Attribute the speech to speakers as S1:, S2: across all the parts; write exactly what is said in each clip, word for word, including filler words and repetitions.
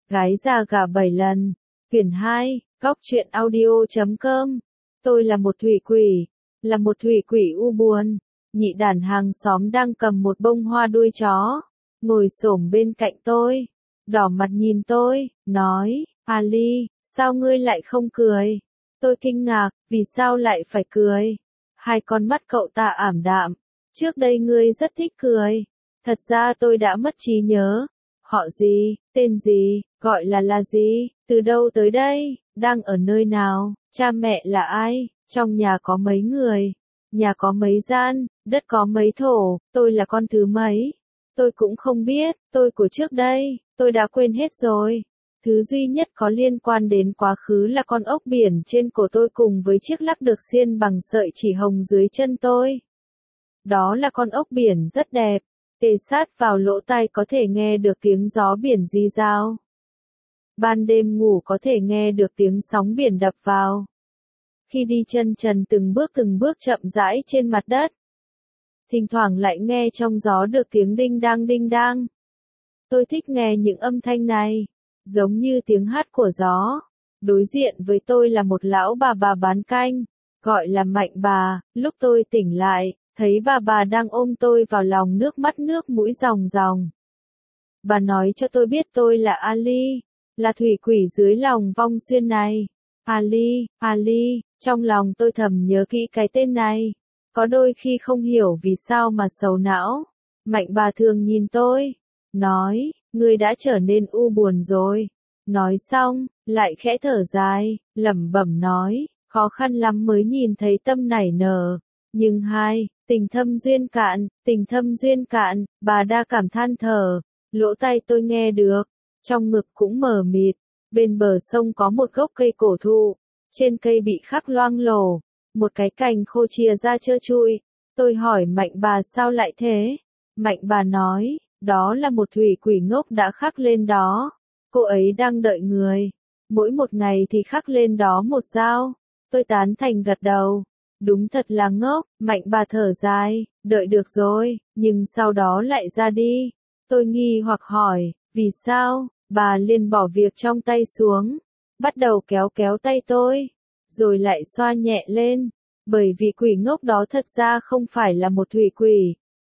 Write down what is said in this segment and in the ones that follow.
S1: Gái già gả bảy lần. Quyển hai, góc truyện audio chấm com. Tôi là một thủy quỷ, là một thủy quỷ u buồn. Nhị đàn hàng xóm đang cầm một bông hoa đuôi chó, ngồi xổm bên cạnh tôi, đỏ mặt nhìn tôi, nói, Ali, sao ngươi lại không cười? Tôi kinh ngạc, vì sao lại phải cười? Hai con mắt cậu ta ảm đạm, trước đây ngươi rất thích cười. Thật ra tôi đã mất trí nhớ. Họ gì, tên gì, gọi là là gì, từ đâu tới đây, đang ở nơi nào, cha mẹ là ai, trong nhà có mấy người, nhà có mấy gian, đất có mấy thổ, tôi là con thứ mấy. Tôi cũng không biết, tôi của trước đây, tôi đã quên hết rồi. Thứ duy nhất có liên quan đến quá khứ là con ốc biển trên cổ tôi cùng với chiếc lắc được xiên bằng sợi chỉ hồng dưới chân tôi. Đó là con ốc biển rất đẹp, kề sát vào lỗ tai có thể nghe được tiếng gió biển rì rào. Ban đêm ngủ có thể nghe được tiếng sóng biển đập vào. Khi đi chân trần từng bước từng bước chậm rãi trên mặt đất, thỉnh thoảng lại nghe trong gió được tiếng đinh đang đinh đang. Tôi thích nghe những âm thanh này, giống như tiếng hát của gió. Đối diện với tôi là một lão bà bà bán canh, gọi là Mạnh bà. Lúc tôi tỉnh lại, thấy bà bà đang ôm tôi vào lòng, nước mắt nước mũi ròng ròng. Bà nói cho tôi biết tôi là Ali, là thủy quỷ dưới lòng vong xuyên này. Ali, Ali, trong lòng tôi thầm nhớ kỹ cái tên này. Có đôi khi không hiểu vì sao mà sầu não. Mạnh bà thường nhìn tôi, nói, ngươi đã trở nên u buồn rồi. Nói xong, lại khẽ thở dài, lẩm bẩm nói, khó khăn lắm mới nhìn thấy tâm nảy nở. Nhưng hai, tình thâm duyên cạn, tình thâm duyên cạn, bà đa cảm than thở. Lỗ tai tôi nghe được, trong ngực cũng mờ mịt. Bên bờ sông có một gốc cây cổ thụ, trên cây bị khắc loang lổ, một cái cành khô chìa ra trơ trụi. Tôi hỏi Mạnh bà sao lại thế? Mạnh bà nói, đó là một thủy quỷ ngốc đã khắc lên đó. Cô ấy đang đợi người. Mỗi một ngày thì khắc lên đó một dao. Tôi tán thành gật đầu. Đúng thật là ngốc. Mạnh bà thở dài, đợi được rồi, nhưng sau đó lại ra đi. Tôi nghi hoặc hỏi, vì sao? Bà liền bỏ việc trong tay xuống, bắt đầu kéo kéo tay tôi, rồi lại xoa nhẹ lên, bởi vì quỷ ngốc đó thật ra không phải là một thủy quỷ.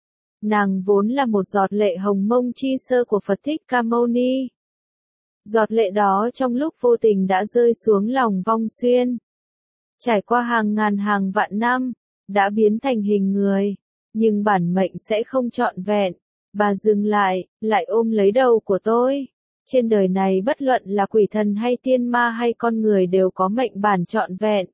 S1: Nàng vốn là một giọt lệ hồng mông chi sơ của Phật Thích Ca Mâu Ni. Giọt lệ đó trong lúc vô tình đã rơi xuống lòng vong xuyên. Trải qua hàng ngàn hàng vạn năm, đã biến thành hình người, nhưng bản mệnh sẽ không trọn vẹn. Bà dừng lại, lại ôm lấy đầu của tôi. Trên đời này bất luận là quỷ thần hay tiên ma hay con người đều có mệnh bản trọn vẹn.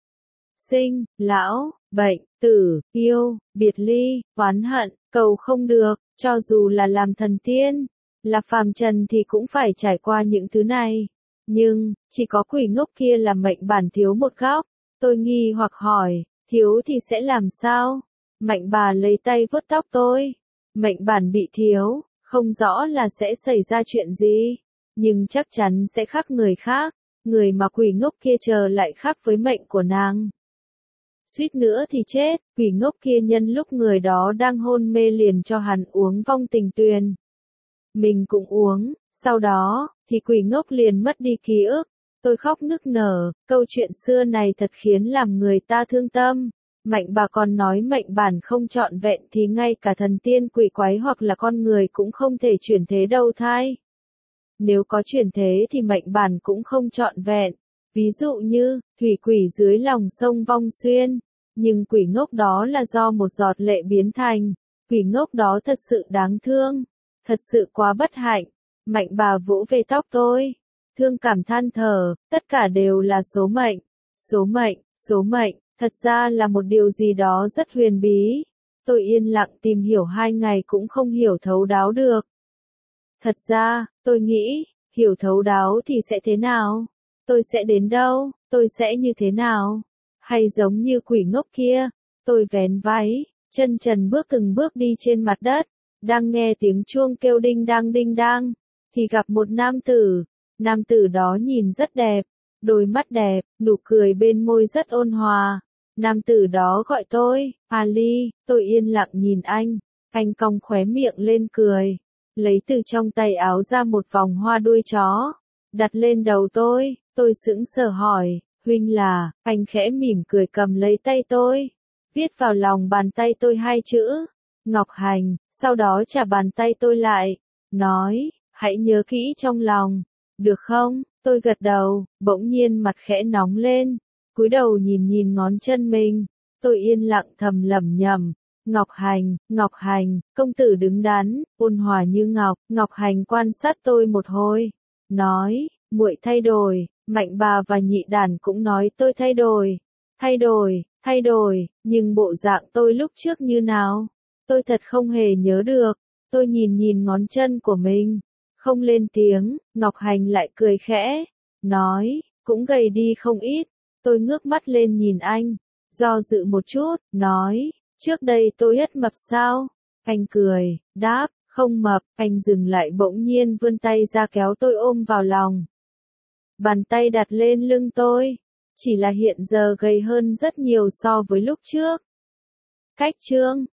S1: Sinh, lão, bệnh, tử, yêu, biệt ly, oán hận, cầu không được, cho dù là làm thần tiên, là phàm trần thì cũng phải trải qua những thứ này. Nhưng, chỉ có quỷ ngốc kia là mệnh bản thiếu một góc. Tôi nghi hoặc hỏi, thiếu thì sẽ làm sao? Mạnh bà lấy tay vuốt tóc tôi. Mệnh bản bị thiếu, không rõ là sẽ xảy ra chuyện gì, nhưng chắc chắn sẽ khác người khác, người mà quỷ ngốc kia chờ lại khác với mệnh của nàng. Suýt nữa thì chết, quỷ ngốc kia nhân lúc người đó đang hôn mê liền cho hắn uống vong tình tuyền. Mình cũng uống, sau đó, thì quỷ ngốc liền mất đi ký ức. Tôi khóc nức nở, câu chuyện xưa này thật khiến làm người ta thương tâm. Mạnh bà còn nói mệnh bản không trọn vẹn thì ngay cả thần tiên quỷ quái hoặc là con người cũng không thể chuyển thế đầu thai. Nếu có chuyển thế thì mệnh bản cũng không trọn vẹn. Ví dụ như, thủy quỷ dưới lòng sông vong xuyên. Nhưng quỷ ngốc đó là do một giọt lệ biến thành. Quỷ ngốc đó thật sự đáng thương. Thật sự quá bất hạnh. Mạnh bà vỗ về tóc tôi. Thương cảm than thở, tất cả đều là số mệnh. Số mệnh, số mệnh. Thật ra là một điều gì đó rất huyền bí. Tôi yên lặng tìm hiểu hai ngày cũng không hiểu thấu đáo được. Thật ra, tôi nghĩ, hiểu thấu đáo thì sẽ thế nào? Tôi sẽ đến đâu? Tôi sẽ như thế nào? Hay giống như quỷ ngốc kia, tôi vén váy, chân trần bước từng bước đi trên mặt đất, đang nghe tiếng chuông kêu đinh đang đinh đang, thì gặp một nam tử. Nam tử đó nhìn rất đẹp, đôi mắt đẹp, nụ cười bên môi rất ôn hòa. Nam tử đó gọi tôi, Ali, tôi yên lặng nhìn anh, anh cong khóe miệng lên cười. lấy từ trong tay áo ra một vòng hoa đuôi chó, đặt lên đầu tôi, tôi sững sờ hỏi, huynh là, anh khẽ mỉm cười cầm lấy tay tôi, viết vào lòng bàn tay tôi hai chữ, Ngọc Hành, sau đó trả bàn tay tôi lại, nói, hãy nhớ kỹ trong lòng, được không? Tôi gật đầu, bỗng nhiên mặt khẽ nóng lên, cúi đầu nhìn nhìn ngón chân mình, tôi yên lặng thầm lẩm nhẩm, Ngọc Hành, Ngọc Hành, công tử đứng đắn, ôn hòa như ngọc. Ngọc Hành quan sát tôi một hồi, nói, muội thay đổi, Mạnh bà và Nhị Đàn cũng nói tôi thay đổi, thay đổi, thay đổi, nhưng bộ dạng tôi lúc trước như nào? Tôi thật không hề nhớ được, tôi nhìn nhìn ngón chân của mình, không lên tiếng, Ngọc Hành lại cười khẽ, nói, cũng gầy đi không ít, tôi ngước mắt lên nhìn anh, do dự một chút, nói, trước đây tôi rất mập sao? Anh cười, đáp, không mập, anh dừng lại bỗng nhiên vươn tay ra kéo tôi ôm vào lòng. Bàn tay đặt lên lưng tôi, chỉ là hiện giờ gầy hơn rất nhiều so với lúc trước. Cách chương